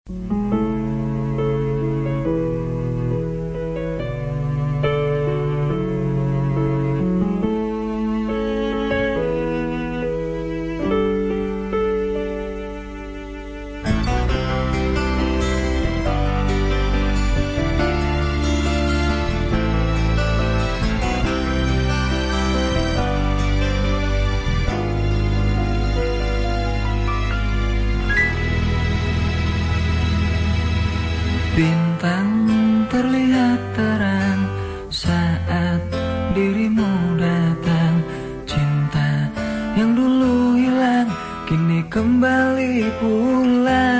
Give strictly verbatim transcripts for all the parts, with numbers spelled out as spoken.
Bintang terlihat terang saat dirimu datang. Cinta yang dulu hilang kini kembali pula.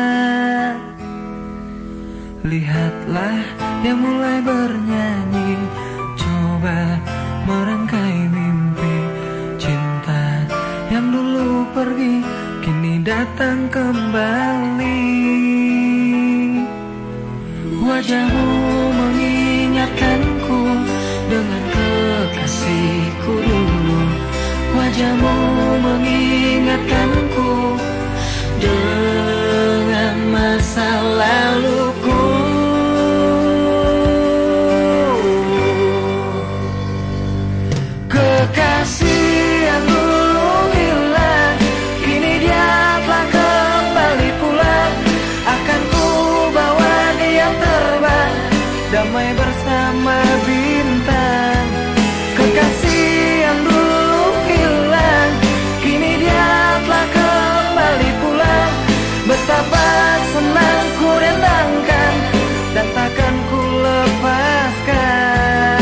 Lihatlah dia mulai bernyanyi, coba merangkai mimpi. Cinta yang dulu pergi kini datang kembali. Wajahmu mengingatkanku dengan kekasihku dulu. Wajahmu mengingatkanku dengan masa laluku. Kekasih yang dulu hilang kini dia telah kembali pulang. Akan ku bawa dia terbang damai bersama bintang. Kekasih yang dulu hilang kini dia telah kembali pulang. Betapa senang ku rendangkan dan takkan ku lepaskan.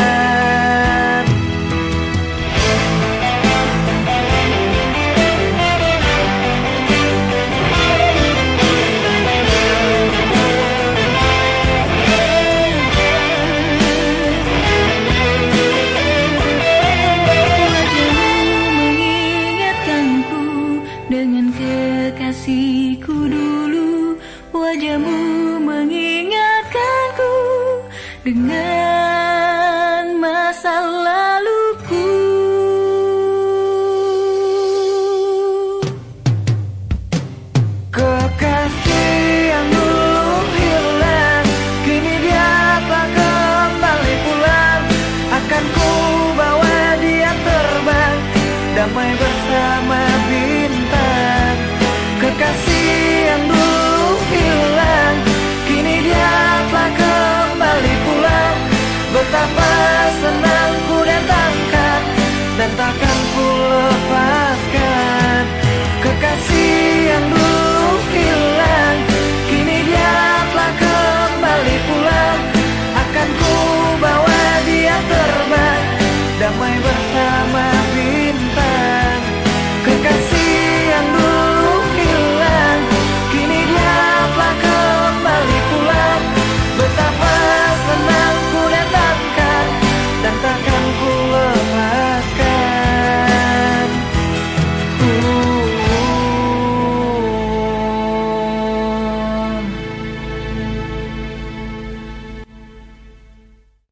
Kekasihku dulu, wajahmu mengingatkanku dengan masa laluku. Kekasih yang dulu hilang kini dia telah kembali pulang. Akan ku bawa dia terbang damai bersama bintang. Kekasih yang dulu hilang kini dia telah kembali pulang. Betapa senang ku datangkan dan takkan ku lepaskan. Kekasih yang dulu hilang kini dia telah kembali pulang. Akan ku bawa dia terbang damai bersama bintang. Kekasih yang dulu hilang kini dia telah kembali pulang. Betapa senang ku datangkan dan takkan ku lepaskan. uh.